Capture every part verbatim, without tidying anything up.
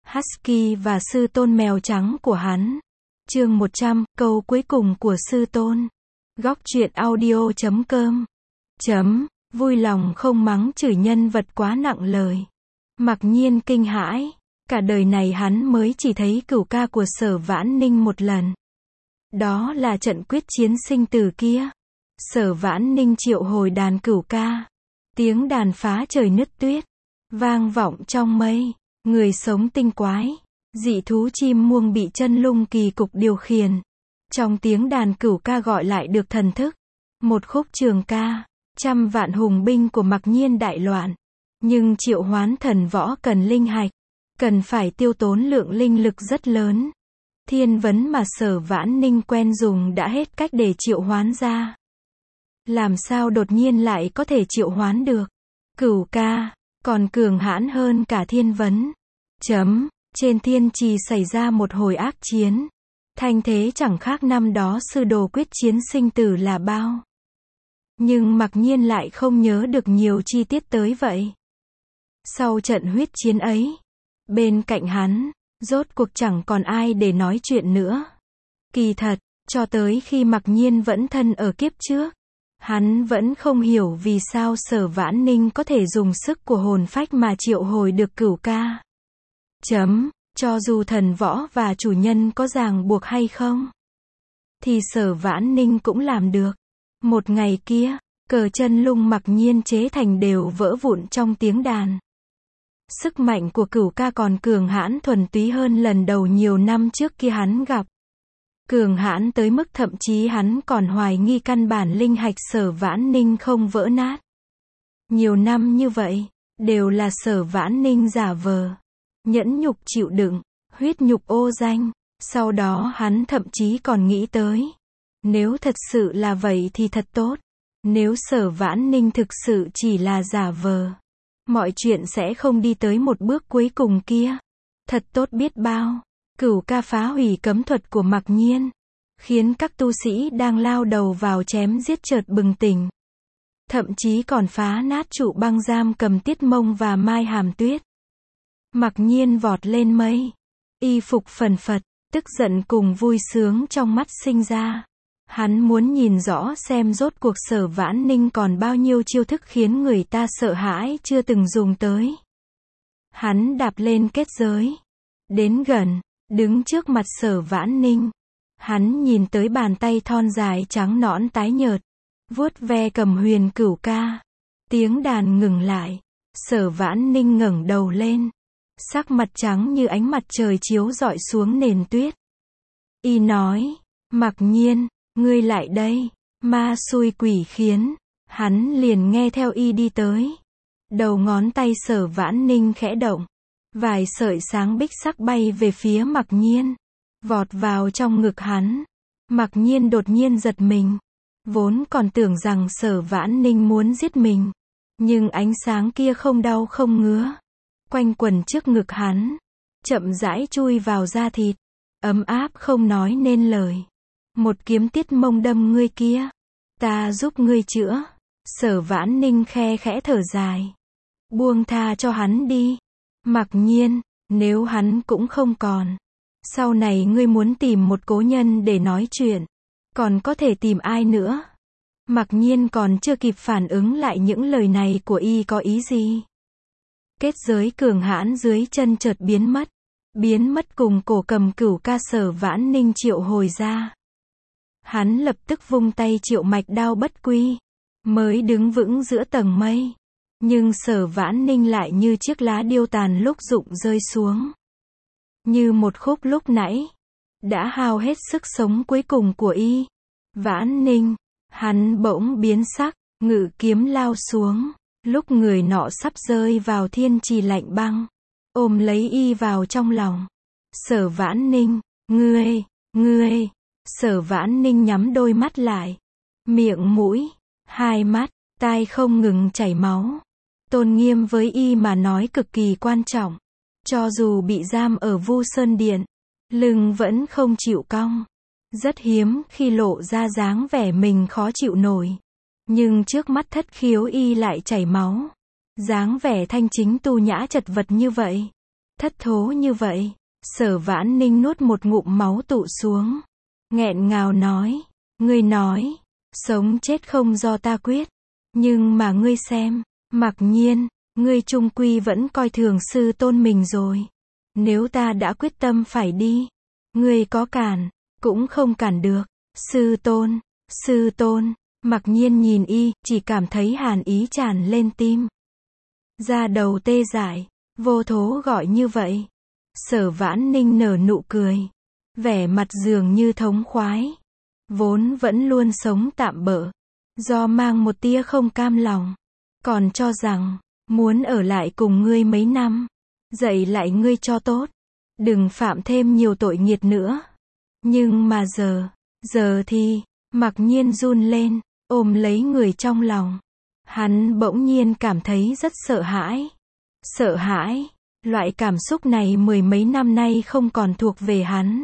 Husky và sư tôn mèo trắng của hắn. Chương một trăm, câu cuối cùng của sư tôn. Góc truyện audio chấm com. Chấm, vui lòng không mắng chửi nhân vật quá nặng lời. Mặc nhiên kinh hãi. Cả đời này hắn mới chỉ thấy cửu ca của Sở Vãn Ninh một lần. Đó là trận quyết chiến sinh tử kia. Sở Vãn Ninh triệu hồi đàn cửu ca. Tiếng đàn phá trời nứt tuyết. Vang vọng trong mây. Người sống tinh quái. Dị thú chim muông bị chân lung kỳ cục điều khiển. Trong tiếng đàn cửu ca gọi lại được thần thức. Một khúc trường ca. Trăm vạn hùng binh của Mặc Nhiên đại loạn. Nhưng triệu hoán thần võ cần linh hạch. Cần phải tiêu tốn lượng linh lực rất lớn. Thiên vấn mà Sở Vãn Ninh quen dùng đã hết cách để triệu hoán ra. Làm sao đột nhiên lại có thể triệu hoán được? Cửu ca, còn cường hãn hơn cả thiên vấn. Chấm, trên thiên trì xảy ra một hồi ác chiến. Thanh thế chẳng khác năm đó sư đồ quyết chiến sinh tử là bao. Nhưng Mặc Nhiên lại không nhớ được nhiều chi tiết tới vậy. Sau trận huyết chiến ấy, bên cạnh hắn, rốt cuộc chẳng còn ai để nói chuyện nữa. Kỳ thật, cho tới khi Mặc Nhiên vẫn thân ở kiếp trước, hắn vẫn không hiểu vì sao Sở Vãn Ninh có thể dùng sức của hồn phách mà triệu hồi được cửu ca. Chấm, cho dù thần võ và chủ nhân có ràng buộc hay không, thì Sở Vãn Ninh cũng làm được. Một ngày kia, cờ chân lung Mặc Nhiên chế thành đều vỡ vụn trong tiếng đàn. Sức mạnh của cửu ca còn cường hãn thuần túy hơn lần đầu nhiều năm trước kia hắn gặp. Cường hãn tới mức thậm chí hắn còn hoài nghi căn bản linh hạch Sở Vãn Ninh không vỡ nát. Nhiều năm như vậy, đều là Sở Vãn Ninh giả vờ, nhẫn nhục chịu đựng, huyết nhục ô danh. Sau đó hắn thậm chí còn nghĩ tới, nếu thật sự là vậy thì thật tốt. Nếu Sở Vãn Ninh thực sự chỉ là giả vờ, mọi chuyện sẽ không đi tới một bước cuối cùng kia. Thật tốt biết bao. Cửu ca phá hủy cấm thuật của Mặc Nhiên, khiến các tu sĩ đang lao đầu vào chém giết chợt bừng tỉnh. Thậm chí còn phá nát trụ băng giam cầm Tiết Mông và Mai Hàm Tuyết. Mặc Nhiên vọt lên mây, y phục phần phật, tức giận cùng vui sướng trong mắt sinh ra. Hắn muốn nhìn rõ xem rốt cuộc Sở Vãn Ninh còn bao nhiêu chiêu thức khiến người ta sợ hãi chưa từng dùng tới. Hắn đạp lên kết giới, đến gần, đứng trước mặt Sở Vãn Ninh. Hắn nhìn tới bàn tay thon dài trắng nõn tái nhợt, vuốt ve cầm huyền cửu ca. Tiếng đàn ngừng lại, Sở Vãn Ninh ngẩng đầu lên, sắc mặt trắng như ánh mặt trời chiếu rọi xuống nền tuyết. Y nói, Mặc Nhiên, ngươi lại đây. Ma xui quỷ khiến, hắn liền nghe theo y đi tới. Đầu ngón tay Sở Vãn Ninh khẽ động, vài sợi sáng bích sắc bay về phía Mặc Nhiên, vọt vào trong ngực hắn. Mặc Nhiên đột nhiên giật mình, vốn còn tưởng rằng Sở Vãn Ninh muốn giết mình, nhưng ánh sáng kia không đau không ngứa, quanh quẩn trước ngực hắn, chậm rãi chui vào da thịt, ấm áp không nói nên lời. Một kiếm Tiết Mông đâm ngươi kia, ta giúp ngươi chữa. Sở Vãn Ninh khe khẽ thở dài, buông tha cho hắn đi. Mặc Nhiên, nếu hắn cũng không còn, sau này ngươi muốn tìm một cố nhân để nói chuyện, còn có thể tìm ai nữa? Mặc Nhiên còn chưa kịp phản ứng lại những lời này của y có ý gì. Kết giới cường hãn dưới chân chợt biến mất, biến mất cùng cổ cầm cửu ca Sở Vãn Ninh triệu hồi ra. Hắn lập tức vung tay triệu mạch đao bất quy, mới đứng vững giữa tầng mây. Nhưng Sở Vãn Ninh lại như chiếc lá điêu tàn lúc rụng rơi xuống. Như một khúc lúc nãy, đã hao hết sức sống cuối cùng của y. Vãn Ninh, hắn bỗng biến sắc, ngự kiếm lao xuống, lúc người nọ sắp rơi vào thiên trì lạnh băng, ôm lấy y vào trong lòng. Sở Vãn Ninh, ngươi, ngươi. Sở Vãn Ninh nhắm đôi mắt lại, miệng mũi, hai mắt, tai không ngừng chảy máu. Tôn nghiêm với y mà nói cực kỳ quan trọng. Cho dù bị giam ở Vu Sơn Điện, lưng vẫn không chịu cong. Rất hiếm khi lộ ra dáng vẻ mình khó chịu nổi. Nhưng trước mắt Thất Khiếu y lại chảy máu. Dáng vẻ thanh chính tu nhã chật vật như vậy, thất thố như vậy. Sở Vãn Ninh nuốt một ngụm máu tụ xuống. Nghẹn ngào nói, ngươi nói, sống chết không do ta quyết. Nhưng mà ngươi xem, Mặc Nhiên, ngươi chung quy vẫn coi thường sư tôn mình rồi. Nếu ta đã quyết tâm phải đi, ngươi có cản, cũng không cản được. Sư tôn, sư tôn, Mặc Nhiên nhìn y, chỉ cảm thấy hàn ý tràn lên tim. Da đầu tê dại, vô thố gọi như vậy. Sở Vãn Ninh nở nụ cười, vẻ mặt dường như thống khoái. Vốn vẫn luôn sống tạm bợ, do mang một tia không cam lòng, còn cho rằng, muốn ở lại cùng ngươi mấy năm, dạy lại ngươi cho tốt, đừng phạm thêm nhiều tội nghiệt nữa. Nhưng mà giờ, giờ thì, Mặc Nhiên run lên, ôm lấy người trong lòng. Hắn bỗng nhiên cảm thấy rất sợ hãi. Sợ hãi, loại cảm xúc này mười mấy năm nay không còn thuộc về hắn.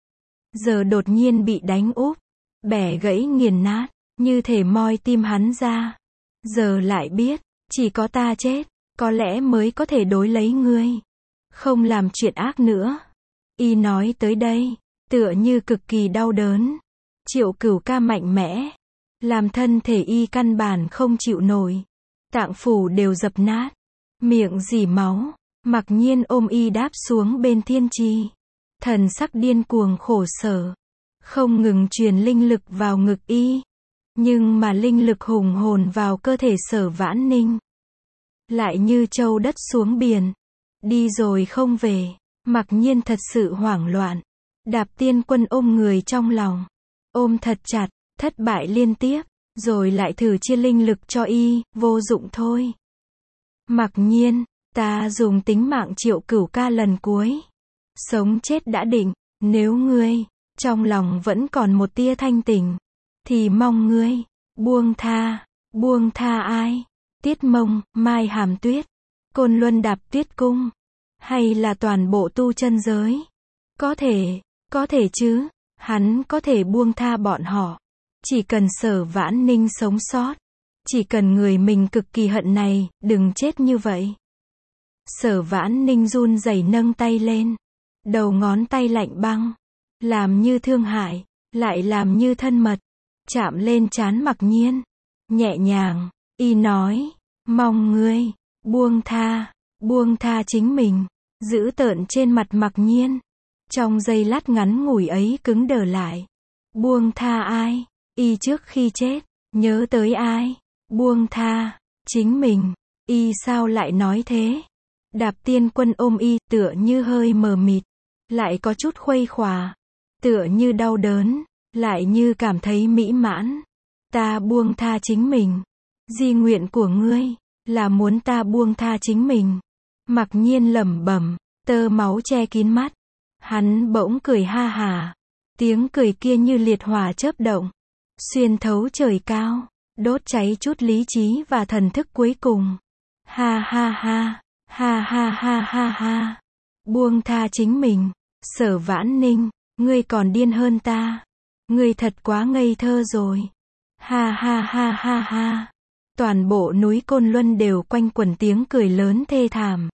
Giờ đột nhiên bị đánh úp, bẻ gãy nghiền nát, như thể moi tim hắn ra. Giờ lại biết, chỉ có ta chết, có lẽ mới có thể đối lấy ngươi. Không làm chuyện ác nữa. Y nói tới đây, tựa như cực kỳ đau đớn. Triệu Cửu Ca mạnh mẽ, làm thân thể y căn bản không chịu nổi. Tạng phủ đều dập nát, miệng rỉ máu. Mặc Nhiên ôm y đáp xuống bên thiên trì. Thần sắc điên cuồng khổ sở, không ngừng truyền linh lực vào ngực y. Nhưng mà linh lực hùng hồn vào cơ thể Sở Vãn Ninh, lại như châu đất xuống biển, đi rồi không về. Mặc Nhiên thật sự hoảng loạn. Đạp Tiên Quân ôm người trong lòng, ôm thật chặt, thất bại liên tiếp, rồi lại thử chia linh lực cho y, vô dụng thôi. Mặc Nhiên, ta dùng tính mạng Triệu Cửu Ca lần cuối. Sống chết đã định, nếu ngươi, trong lòng vẫn còn một tia thanh tỉnh, thì mong ngươi, buông tha, buông tha ai? Tiết Mông, Mai Hàm Tuyết, Côn Luân Đạp Tuyết Cung, hay là toàn bộ tu chân giới? Có thể, có thể chứ, hắn có thể buông tha bọn họ. Chỉ cần Sở Vãn Ninh sống sót, chỉ cần người mình cực kỳ hận này, đừng chết như vậy. Sở Vãn Ninh run rẩy nâng tay lên, đầu ngón tay lạnh băng, làm như thương hại, lại làm như thân mật, chạm lên trán Mặc Nhiên, nhẹ nhàng, y nói, mong ngươi, buông tha, buông tha chính mình. Dữ tợn trên mặt Mặc Nhiên, trong giây lát ngắn ngủi ấy cứng đờ lại. Buông tha ai? Y trước khi chết, nhớ tới ai? Buông tha, chính mình. Y sao lại nói thế? Đạp Tiên Quân ôm y, tựa như hơi mờ mịt, lại có chút khuây khỏa, tựa như đau đớn, lại như cảm thấy mỹ mãn. Ta buông tha chính mình. Di nguyện của ngươi, là muốn ta buông tha chính mình. Mặc Nhiên lẩm bẩm, tơ máu che kín mắt. Hắn bỗng cười ha hả. Tiếng cười kia như liệt hỏa chớp động, xuyên thấu trời cao, đốt cháy chút lý trí và thần thức cuối cùng. Ha ha ha, ha ha ha ha ha. Buông tha chính mình. Sở Vãn Ninh, ngươi còn điên hơn ta. Ngươi thật quá ngây thơ rồi. Ha ha ha ha ha. Toàn bộ núi Côn Luân đều quanh quẩn tiếng cười lớn thê thảm.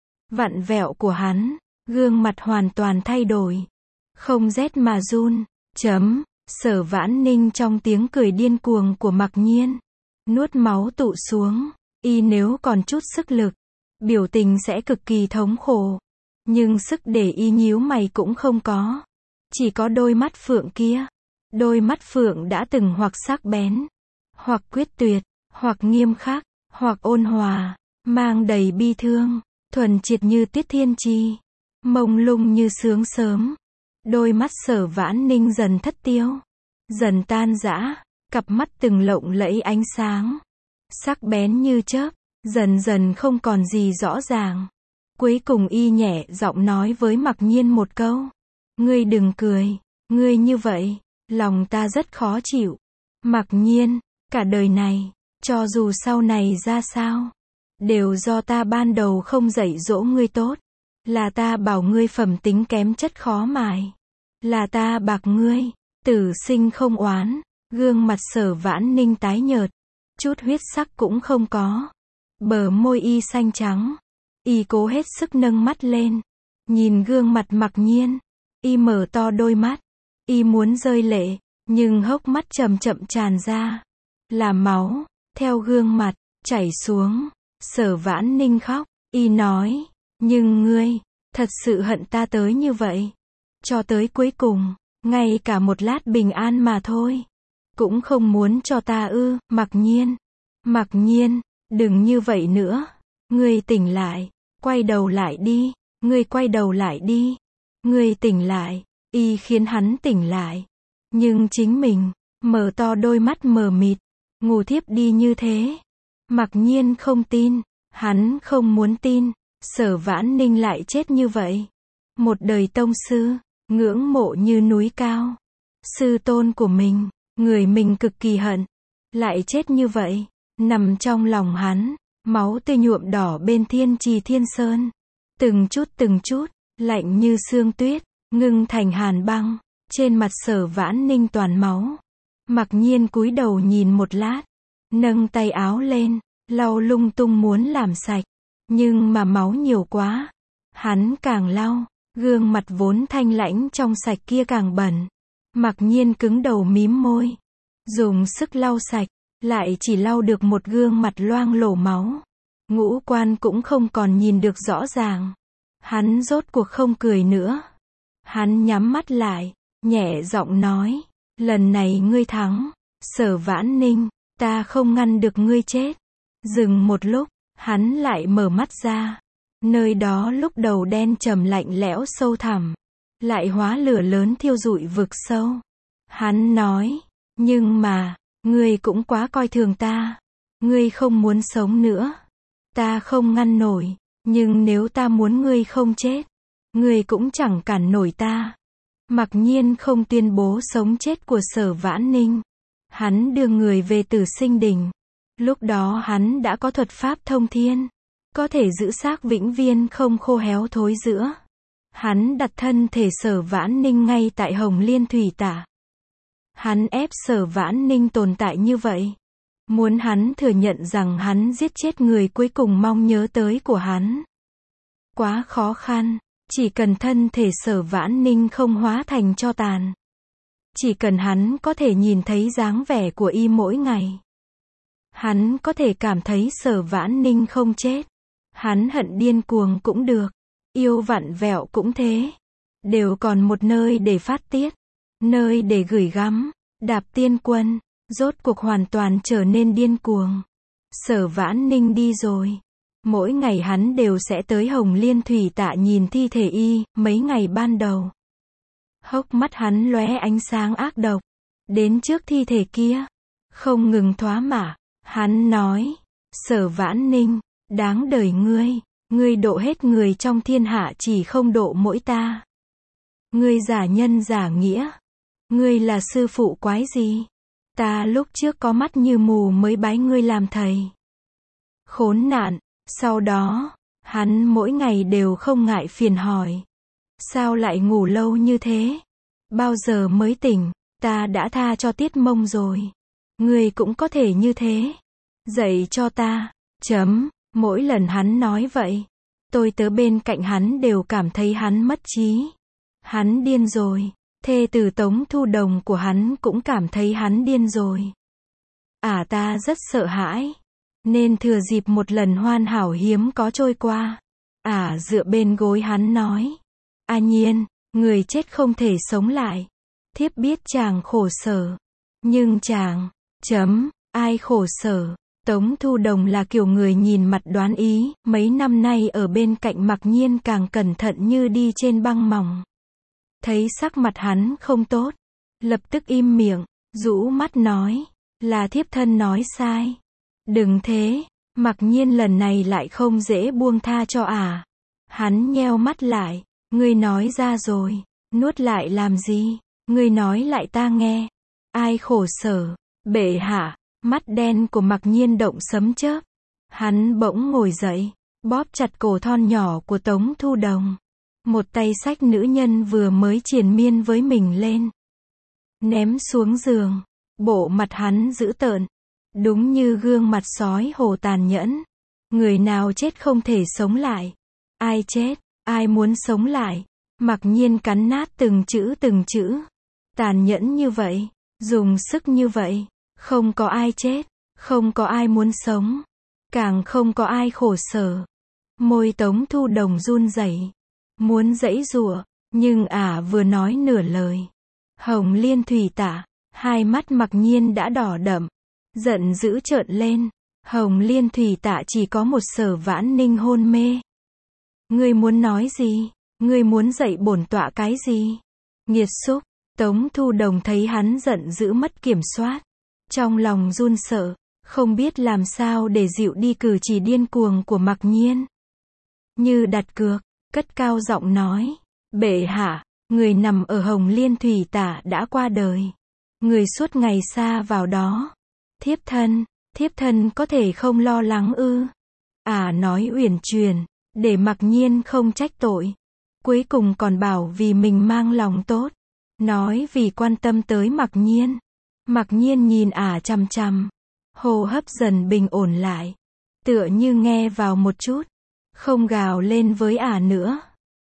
Vặn vẹo của hắn, gương mặt hoàn toàn thay đổi. Không rét mà run. Chấm. Sở Vãn Ninh trong tiếng cười điên cuồng của Mặc Nhiên, nuốt máu tụ xuống. Y nếu còn chút sức lực, biểu tình sẽ cực kỳ thống khổ. Nhưng sức để y nhíu mày cũng không có. Chỉ có đôi mắt phượng kia. Đôi mắt phượng đã từng hoặc sắc bén, hoặc quyết tuyệt, hoặc nghiêm khắc, hoặc ôn hòa, mang đầy bi thương, thuần triệt như Tiết Thiên Chi, mông lung như sướng sớm. Đôi mắt Sở Vãn Ninh dần thất tiêu, dần tan rã, cặp mắt từng lộng lẫy ánh sáng, sắc bén như chớp, dần dần không còn gì rõ ràng. Cuối cùng y nhẹ giọng nói với Mặc Nhiên một câu. Ngươi đừng cười, ngươi như vậy, lòng ta rất khó chịu. Mặc Nhiên, cả đời này, cho dù sau này ra sao, đều do ta ban đầu không dạy dỗ ngươi tốt. Là ta bảo ngươi phẩm tính kém chất khó mài. Là ta bạc ngươi, tử sinh không oán. Gương mặt Sở Vãn Ninh tái nhợt, chút huyết sắc cũng không có. Bờ môi y xanh trắng. Y cố hết sức nâng mắt lên, nhìn gương mặt Mặc Nhiên. Y mở to đôi mắt. Y muốn rơi lệ, nhưng hốc mắt chậm chậm tràn ra. Là máu, theo gương mặt, chảy xuống. Sở Vãn Ninh khóc. Y nói, nhưng ngươi, thật sự hận ta tới như vậy. Cho tới cuối cùng, ngay cả một lát bình an mà thôi. Cũng không muốn cho ta ư, Mặc Nhiên. Mặc Nhiên, đừng như vậy nữa. Ngươi tỉnh lại, quay đầu lại đi. Ngươi quay đầu lại đi. Ngươi tỉnh lại. Y khiến hắn tỉnh lại. Nhưng chính mình, mở to đôi mắt mờ mịt, ngủ thiếp đi như thế. Mặc Nhiên không tin. Hắn không muốn tin. Sở Vãn Ninh lại chết như vậy. Một đời tông sư, ngưỡng mộ như núi cao. Sư tôn của mình, người mình cực kỳ hận, lại chết như vậy. Nằm trong lòng hắn, máu tươi nhuộm đỏ bên Thiên Trì Thiên Sơn. Từng chút từng chút, lạnh như sương tuyết, ngưng thành hàn băng. Trên mặt Sở Vãn Ninh toàn máu. Mặc Nhiên cúi đầu nhìn một lát, nâng tay áo lên, lau lung tung muốn làm sạch. Nhưng mà máu nhiều quá. Hắn càng lau, gương mặt vốn thanh lãnh trong sạch kia càng bẩn. Mặc Nhiên cứng đầu mím môi. Dùng sức lau sạch, lại chỉ lau được một gương mặt loang lổ máu. Ngũ quan cũng không còn nhìn được rõ ràng. Hắn rốt cuộc không cười nữa. Hắn nhắm mắt lại, nhẹ giọng nói, lần này ngươi thắng. Sở Vãn Ninh, ta không ngăn được ngươi chết. Dừng một lúc, hắn lại mở mắt ra. Nơi đó lúc đầu đen trầm lạnh lẽo sâu thẳm, lại hóa lửa lớn thiêu rụi vực sâu. Hắn nói, nhưng mà, ngươi cũng quá coi thường ta. Ngươi không muốn sống nữa. Ta không ngăn nổi, nhưng nếu ta muốn ngươi không chết, ngươi cũng chẳng cản nổi ta. Mặc Nhiên không tuyên bố sống chết của Sở Vãn Ninh. Hắn đưa người về Tử Sinh Đỉnh. Lúc đó hắn đã có thuật pháp thông thiên, có thể giữ xác vĩnh viên không khô héo thối rữa. Hắn đặt thân thể Sở Vãn Ninh ngay tại Hồng Liên Thủy Tả. Hắn ép Sở Vãn Ninh tồn tại như vậy. Muốn hắn thừa nhận rằng hắn giết chết người cuối cùng mong nhớ tới của hắn. Quá khó khăn. Chỉ cần thân thể Sở Vãn Ninh không hóa thành tro tàn. Chỉ cần hắn có thể nhìn thấy dáng vẻ của y mỗi ngày. Hắn có thể cảm thấy Sở Vãn Ninh không chết. Hắn hận điên cuồng cũng được. Yêu vặn vẹo cũng thế. Đều còn một nơi để phát tiết. Nơi để gửi gắm. Đạp Tiên Quân, rốt cuộc hoàn toàn trở nên điên cuồng. Sở Vãn Ninh đi rồi. Mỗi ngày hắn đều sẽ tới Hồng Liên Thủy Tạ nhìn thi thể y, mấy ngày ban đầu. Hốc mắt hắn lóe ánh sáng ác độc. Đến trước thi thể kia, không ngừng thoá mạ. Hắn nói, Sở Vãn Ninh, đáng đời ngươi. Ngươi độ hết người trong thiên hạ chỉ không độ mỗi ta. Ngươi giả nhân giả nghĩa. Ngươi là sư phụ quái gì? Ta lúc trước có mắt như mù mới bái ngươi làm thầy. Khốn nạn. Sau đó, hắn mỗi ngày đều không ngại phiền hỏi. Sao lại ngủ lâu như thế? Bao giờ mới tỉnh? Ta đã tha cho Tiết Mông rồi. Ngươi cũng có thể như thế. Dạy cho ta. Chấm. Mỗi lần hắn nói vậy, tôi tớ bên cạnh hắn đều cảm thấy hắn mất trí. Hắn điên rồi. Thê tử Tống Thu Đồng của hắn cũng cảm thấy hắn điên rồi. À ta rất sợ hãi. Nên thừa dịp một lần hoàn hảo hiếm có trôi qua. À dựa bên gối hắn nói. A Nhiên, người chết không thể sống lại. Thiếp biết chàng khổ sở. Nhưng chàng, chấm, ai khổ sở. Tống Thu Đồng là kiểu người nhìn mặt đoán ý. Mấy năm nay ở bên cạnh Mặc Nhiên càng cẩn thận như đi trên băng mỏng. Thấy sắc mặt hắn không tốt. Lập tức im miệng, rũ mắt nói. Là thiếp thân nói sai. Đừng thế, Mặc Nhiên lần này lại không dễ buông tha cho à. Hắn nheo mắt lại, ngươi nói ra rồi, nuốt lại làm gì, ngươi nói lại ta nghe. Ai khổ sở, bệ hạ, mắt đen của Mặc Nhiên động sấm chớp. Hắn bỗng ngồi dậy, bóp chặt cổ thon nhỏ của Tống Thu Đồng. Một tay xách nữ nhân vừa mới triền miên với mình lên. Ném xuống giường, bộ mặt hắn dữ tợn. Đúng như gương mặt sói hổ tàn nhẫn. Người nào chết không thể sống lại. Ai chết? Ai muốn sống lại? Mặc nhiên cắn nát từng chữ từng chữ. Tàn nhẫn như vậy, dùng sức như vậy, không có ai chết, không có ai muốn sống, càng không có ai khổ sở. Môi Tống Thu Đồng run rẩy, muốn giãy giụa, nhưng ả vừa nói nửa lời. Hồng Liên Thủy Tạ, hai mắt Mặc Nhiên đã đỏ đậm, giận dữ trợn lên. Hồng Liên Thủy Tạ chỉ có một Sở Vãn Ninh hôn mê. Ngươi muốn nói gì? Ngươi muốn dạy bổn tọa cái gì? Nghiệt xúc. Tống Thu Đồng thấy hắn giận dữ mất kiểm soát, trong lòng run sợ, không biết làm sao để dịu đi cử chỉ điên cuồng của Mặc Nhiên. Như đặt cược, cất cao giọng nói, bệ hạ, người nằm ở Hồng Liên Thủy Tạ đã qua đời. Người suốt ngày xa vào đó. Thiếp thân, thiếp thân có thể không lo lắng ư? À nói uyển chuyển, để Mặc Nhiên không trách tội. Cuối cùng còn bảo vì mình mang lòng tốt. Nói vì quan tâm tới Mặc Nhiên. Mặc Nhiên nhìn ả chằm chằm. Hô hấp dần bình ổn lại. Tựa như nghe vào một chút. Không gào lên với ả nữa.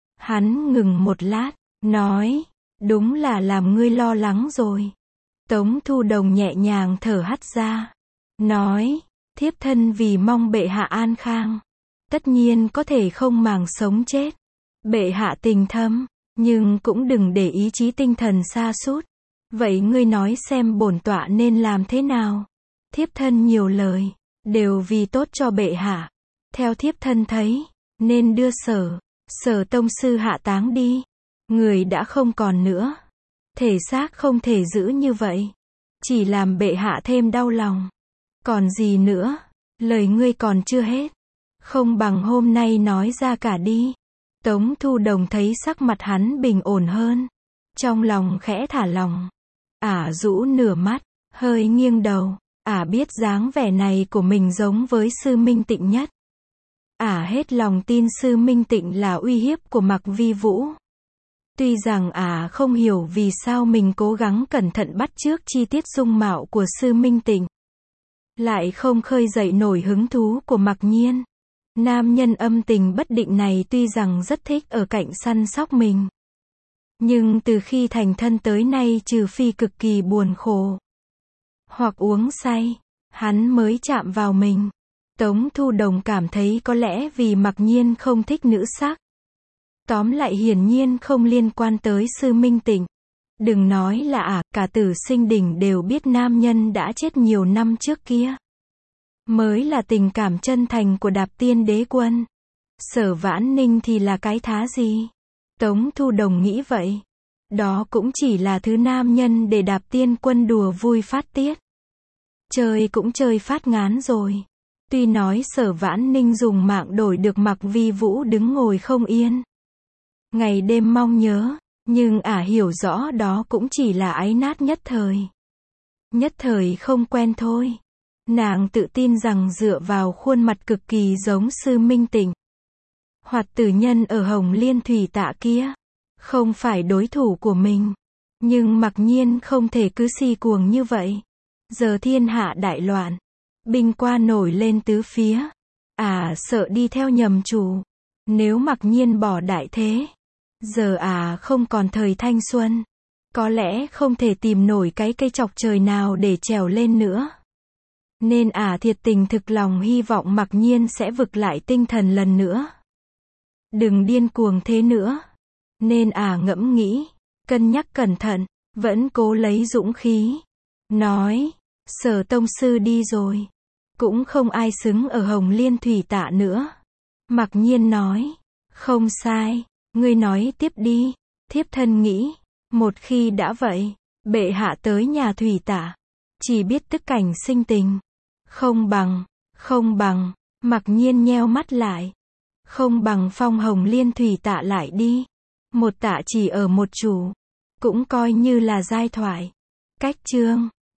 Hắn ngừng một lát, nói, đúng là làm ngươi lo lắng rồi. Tống Thu Đồng nhẹ nhàng thở hắt ra. Nói, thiếp thân vì mong bệ hạ an khang. Tất nhiên có thể không màng sống chết. Bệ hạ tình thâm, nhưng cũng đừng để ý chí tinh thần sa sút. Vậy ngươi nói xem bổn tọa nên làm thế nào? Thiếp thân nhiều lời, đều vì tốt cho bệ hạ. Theo thiếp thân thấy, nên đưa sở, sở tông sư hạ táng đi. Người đã không còn nữa. Thể xác không thể giữ như vậy. Chỉ làm bệ hạ thêm đau lòng. Còn gì nữa? Lời ngươi còn chưa hết. Không bằng hôm nay nói ra cả đi. Tống Thu Đồng thấy sắc mặt hắn bình ổn hơn. Trong lòng khẽ thả lòng. Ả rũ nửa mắt, hơi nghiêng đầu. Ả biết dáng vẻ này của mình giống với Sư Minh Tịnh nhất. Ả hết lòng tin Sư Minh Tịnh là uy hiếp của Mặc Vi Vũ. Tuy rằng ả không hiểu vì sao mình cố gắng cẩn thận bắt chước chi tiết dung mạo của Sư Minh Tịnh, lại không khơi dậy nổi hứng thú của Mặc Nhiên. Nam nhân âm tình bất định này tuy rằng rất thích ở cạnh săn sóc mình, nhưng từ khi thành thân tới nay trừ phi cực kỳ buồn khổ, hoặc uống say, hắn mới chạm vào mình. Tống Thu Đồng cảm thấy có lẽ vì Mặc Nhiên không thích nữ sắc. Tóm lại hiển nhiên không liên quan tới Sư Minh Tịnh. Đừng nói là ả, cả Tử Sinh Đỉnh đều biết nam nhân đã chết nhiều năm trước kia. Mới là tình cảm chân thành của Đạp Tiên Đế Quân. Sở Vãn Ninh thì là cái thá gì? Tống Thu Đồng nghĩ vậy. Đó cũng chỉ là thứ nam nhân để Đạp Tiên Quân đùa vui phát tiết. Chơi cũng chơi phát ngán rồi. Tuy nói Sở Vãn Ninh dùng mạng đổi được Mặc Vi Vũ đứng ngồi không yên, ngày đêm mong nhớ, nhưng ả hiểu rõ đó cũng chỉ là áy nát nhất thời. Nhất thời không quen thôi. Nàng tự tin rằng dựa vào khuôn mặt cực kỳ giống Sư Minh Tịnh, Hoạt Tử Nhân ở Hồng Liên Thủy Tạ kia, không phải đối thủ của mình. Nhưng Mặc Nhiên không thể cứ si cuồng như vậy. Giờ thiên hạ đại loạn, binh qua nổi lên tứ phía. À sợ đi theo nhầm chủ. Nếu Mặc Nhiên bỏ đại thế, giờ à không còn thời thanh xuân, có lẽ không thể tìm nổi cái cây chọc trời nào để trèo lên nữa. Nên à thiệt tình thực lòng hy vọng Mặc Nhiên sẽ vực lại tinh thần lần nữa. Đừng điên cuồng thế nữa. Nên à ngẫm nghĩ, cân nhắc cẩn thận, vẫn cố lấy dũng khí. Nói, Sở tông sư đi rồi, cũng không ai xứng ở Hồng Liên Thủy Tạ nữa. Mặc Nhiên nói, không sai, ngươi nói tiếp đi. Thiếp thân nghĩ, một khi đã vậy, bệ hạ tới nhà Thủy Tạ, chỉ biết tức cảnh sinh tình. Không bằng, không bằng, Mặc Nhiên nheo mắt lại. Không bằng phong Hồng Liên Thủy Tạ lại đi. Một tạ chỉ ở một chủ, cũng coi như là giai thoại. Cách chương